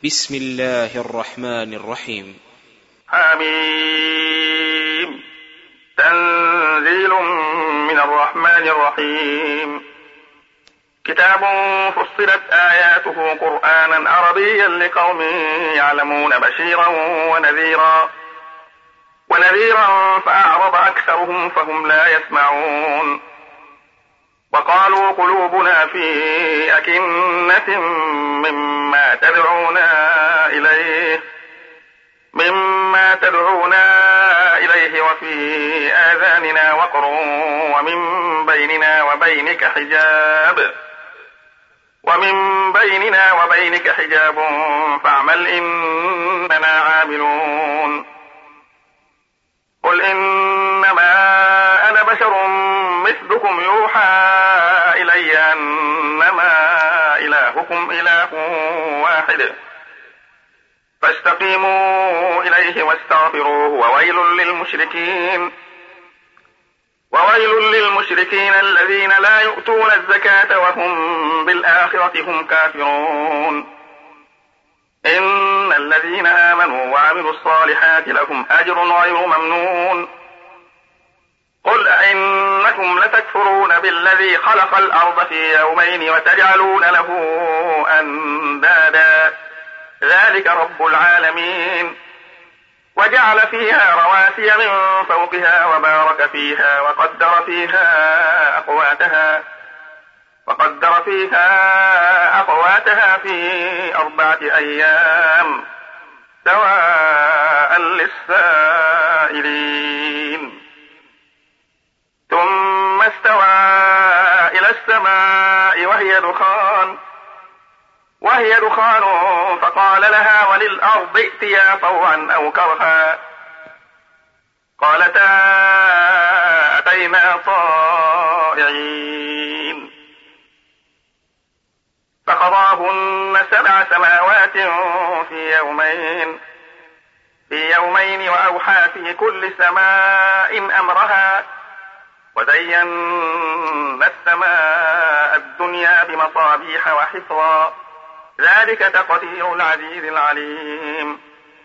بسم الله الرحمن الرحيم. حميم. تنزيل من الرحمن الرحيم. كتاب فصلت آياته قرآنا عربيا لقوم يعلمون بشيرا ونذيرا فأعرض أكثرهم فهم لا يسمعون. وقالوا قلوبنا في أكنة مما تدعونا إليه وفي آذاننا وقر ومن بيننا وبينك حجاب فاعمل إننا عاملون. قل إنما أنا بشر مثلكم يوحى إلي أنما إلهكم إله واحد فاستقيموا إليه واستغفروه وويل للمشركين الذين لا يؤتون الزكاة وهم بالآخرة هم كافرون. إن الذين آمنوا وعملوا الصالحات لهم أجر غير ممنون. قل أئنكم لتكفرون بالذي خلق الأرض في يومين وتجعلون له أندادا ذلك رب العالمين. وجعل فيها رواسي من فوقها وبارك فيها وقدر فيها أقواتها في 4 أيام سواء للسائلين. ثم استوى إلى السماء وهي دخان فقال لها وللأرض ائتيا طوعا أو كرها قالتا أتينا طائعين. فقضاهن 7 سماوات في يومين وأوحى في كل سماء أمرها وزينا السماء الدنيا بمصابيح وحفظا ذلك تقدير العزيز العليم.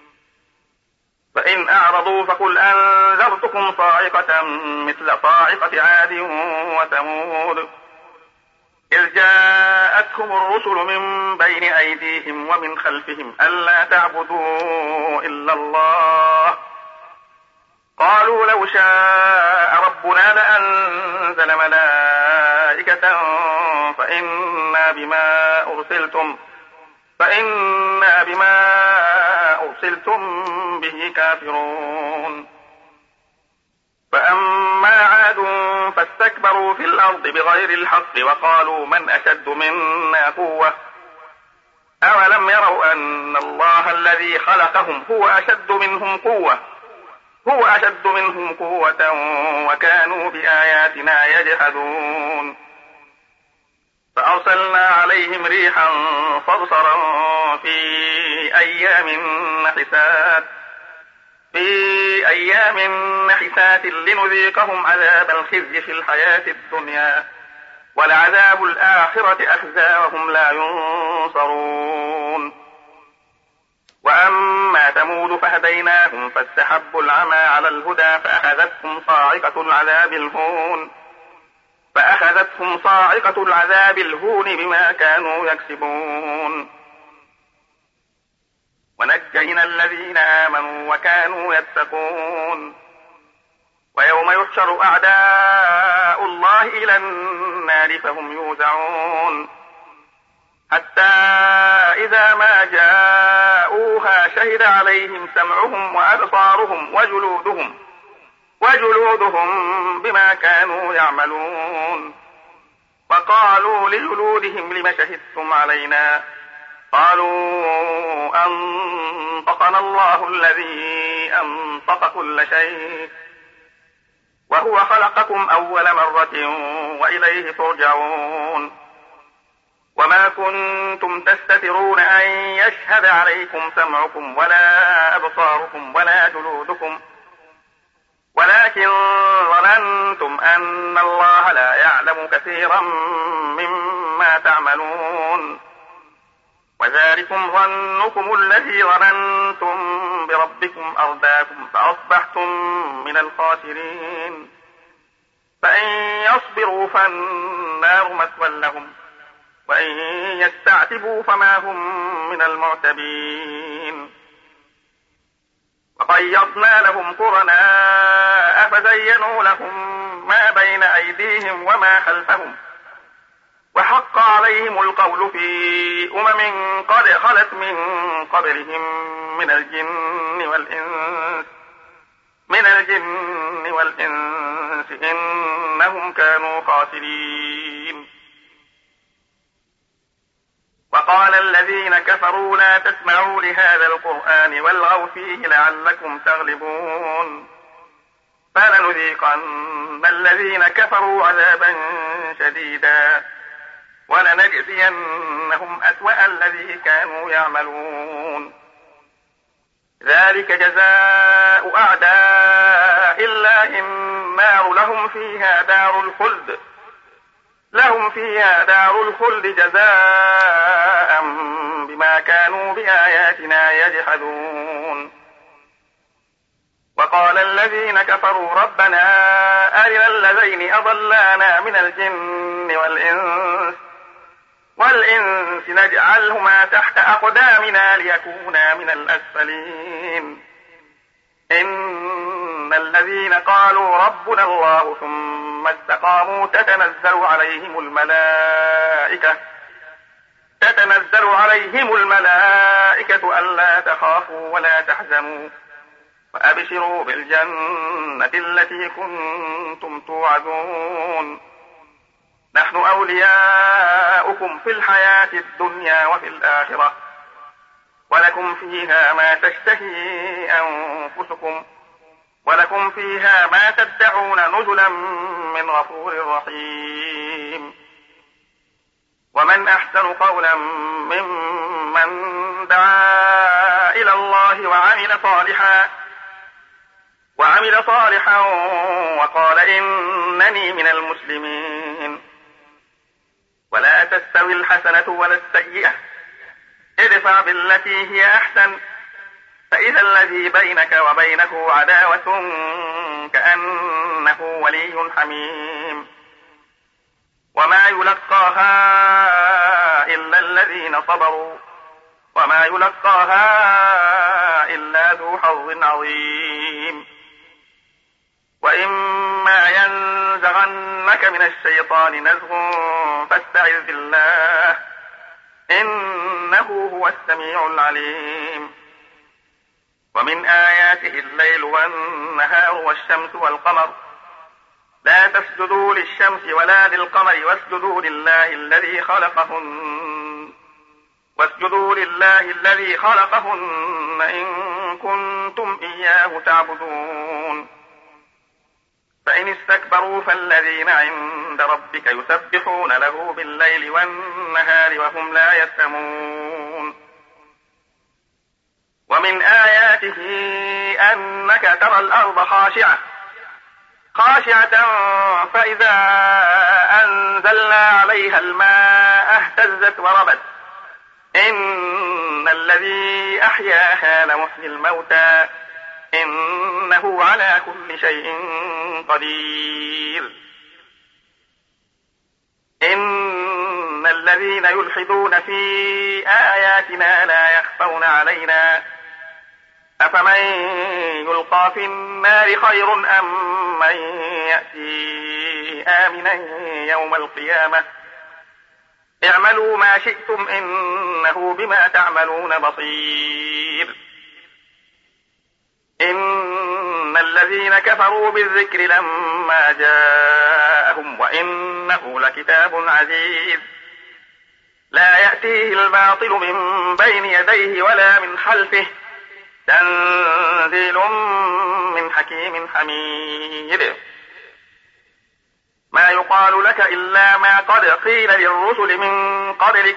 فإن أعرضوا فقل أنذرتكم صاعقة مثل صاعقة عاد وثمود إذ جاءتهم الرسل من بين أيديهم ومن خلفهم ألا تعبدوا إلا الله قالوا لو شاء ربنا لأنزل ملائكة فإنا بما أرسلتم به كافرون. فأما عاد فاستكبروا في الأرض بغير الحق وقالوا من أشد منا قوة أولم يروا أن الله الذي خلقهم هو أشد منهم قوة وكانوا بآياتنا يجحدون. فأرسلنا عليهم ريحا صرصرا في أيام نحسات لنذيقهم عذاب الخزي في الحياة الدنيا ولعذاب الآخرة أخزى وهم لا ينصرون. وأما ثمود فهديناهم فاستحبوا العمى على الهدى فأخذتهم صاعقة العذاب الهون بما كانوا يكسبون. ونجينا الذين آمنوا وكانوا يتقون. ويوم يحشر أعداء الله إلى النار فهم يوزعون حتى إذا ما جاءوها شهد عليهم سمعهم وأبصارهم وجلودهم بما كانوا يعملون. وقالوا لجلودهم لم شهدتم علينا قالوا أنطقنا الله الذي أنطق كل شيء وهو خلقكم أول مرة وإليه ترجعون. وما كنتم تستترون أن يشهد عليكم سمعكم ولا أبصاركم ولا جلودكم ولكن ظننتم أن الله لا يعلم كثيرا مما تعملون. وذلكم ظنكم الذي ظننتم بربكم أرداكم فأصبحتم من الخاسرين. فإن يصبروا فالنار مثوى لهم وإن يستعتبوا فما هم من المعتبين. وقيضنا لهم قرناء فزينوا لهم ما بين أيديهم وما خلفهم وحق عليهم القول في قد خلت من قبلهم من الجن والإنس إنهم كانوا خاسرين. وقال الذين كفروا لا تسمعوا لهذا القرآن والغوا فيه لعلكم تغلبون. فلنذيقن الذين كفروا عذابا شديدا ولنجزينهم أسوأ الذي كانوا يعملون. ذلك جزاء أعداء الله النار لهم فيها دار الخلد جزاء بما كانوا بآياتنا يجحدون. وقال الذين كفروا ربنا أرنا الذين أضلانا من الجن والإنس نجعلهما تحت أقدامنا ليكونا من الأسفلين. إن الذين قالوا ربنا الله ثم استقاموا تتنزل عليهم الملائكة ألا تخافوا ولا تحزنوا وأبشروا بالجنة التي كنتم توعدون. نحن أولياؤكم في الحياة الدنيا وفي الآخرة ولكم فيها ما تشتهي أنفسكم ولكم فيها ما تدعون نزلا من غفور رحيم. ومن أحسن قولا ممن دعا إلى الله وعمل صالحا وقال إنني من المسلمين. ولا تستوي الحسنة ولا السيئة ادفع بالتي هي أحسن فإذا الذي بينك وبينه عداوة كأنه ولي حميم. وما يلقاها إلا الذين صبروا وما يلقاها إلا ذو حظ عظيم. وإما ينزغنك من الشيطان نزغ فاستعذ بالله إنه هو السميع العليم. ومن آياته الليل والنهار والشمس والقمر لا تسجدوا للشمس ولا للقمر واسجدوا لله الذي خلقهن إن كنتم إياه تعبدون. فإن استكبروا فالذين عند ربك يسبحون له بالليل والنهار وهم لا يسأمون. ومن آياته أنك ترى الأرض خاشعة فإذا أنزلنا عليها الماء اهتزت وربت إن الذي أحياها لمحيي الموتى إنه على كل شيء قدير. إن الذين يلحدون في آياتنا لا يخفون علينا أفمن يلقى في النار خير أم من يأتي آمنا يوم القيامة اعملوا ما شئتم إنه بما تعملون بصير. إن الذين كفروا بالذكر لما جاءهم وإنه لكتاب عزيز لا يأتيه الباطل من بين يديه ولا من خلفه تنزيل من حكيم حميد. ما يقال لك إلا ما قد قيل للرسل من قبلك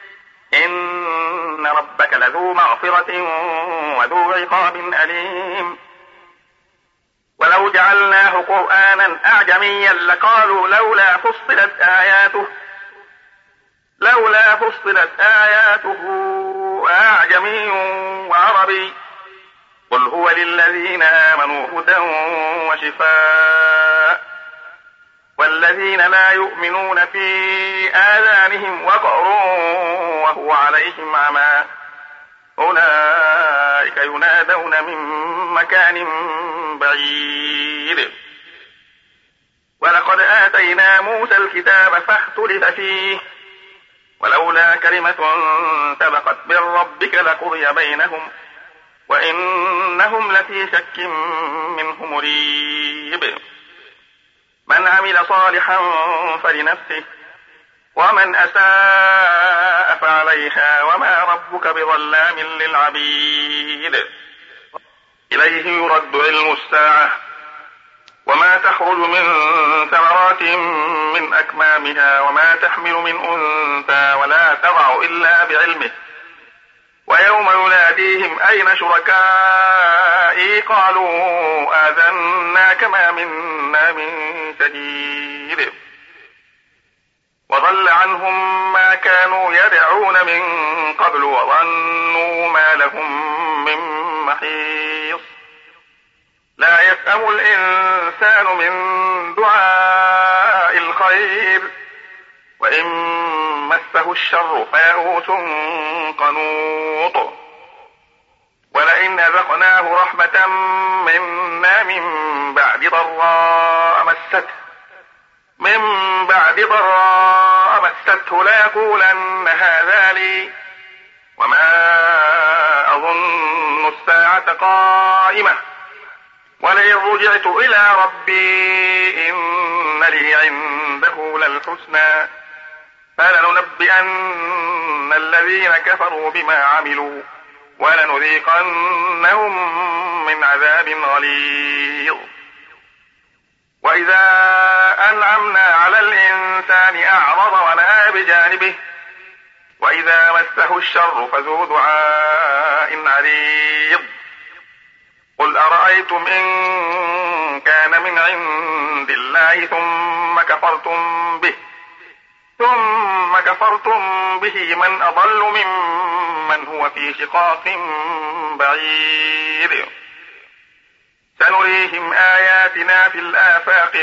إن ربك لذو مغفرة وذو عقاب أليم. ولو جعلناه قرآنا أعجميا لقالوا لولا فصلت آياته أعجمي وعربي قل هو للذين آمنوا هدى وشفاء والذين لا يؤمنون في آذانهم وقر وهو عليهم عمى أولئك ينادون من مكان بعيد ولقد آتينا موسى الكتاب فاختلف فيه ولولا كلمة سبقت من ربك لقضي بينهم وإنهم لفي شك منه مريب من عمل صالحا فلنفسه ومن أساء فعليها وما ربك بظلام للعبيد إليه يرد علم الساعة وما تخرج من ثمرات من أكمامها وما تحمل من أنثى ولا تضع إلا بعلمه ويوم يناديهم أين شركائي قالوا آذنا ما منا من شهيد وضل عنهم ما كانوا يدعون من قبل وظنوا ما لهم من محيص لا يسأم الإنسان من دعاء الخير وإن مسه الشر فيئوس قنوط ولئن أذقناه رحمة منا من بعد ضراء مسته ليقولن هذا لي وما أظن الساعة قائمة ولئن رجعت إلى ربي إن لي عنده للحسنى فلننبئن الذين كفروا بما عملوا ولنذيقنهم من عذاب غليظ وإذا أنعمنا على الإنسان أعرض ونأى بجانبه وإذا مسه الشر فذو دعاء عريض قل أرأيتم إن كان من عند الله ثم كفرتم به من أضل ممن هو في شقاق بعيد سنريهم آياتنا في الآفاق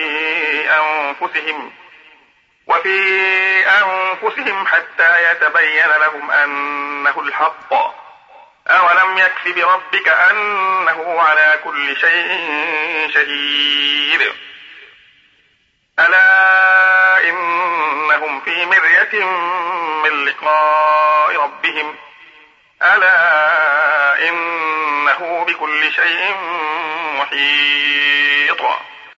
وفي أنفسهم حتى يتبين لهم أنه الحق أولم يكف بربك أنه على كل شيء شهيد ألا إنهم في مرية من لقاء ربهم ألا إنه بكل شيء محيط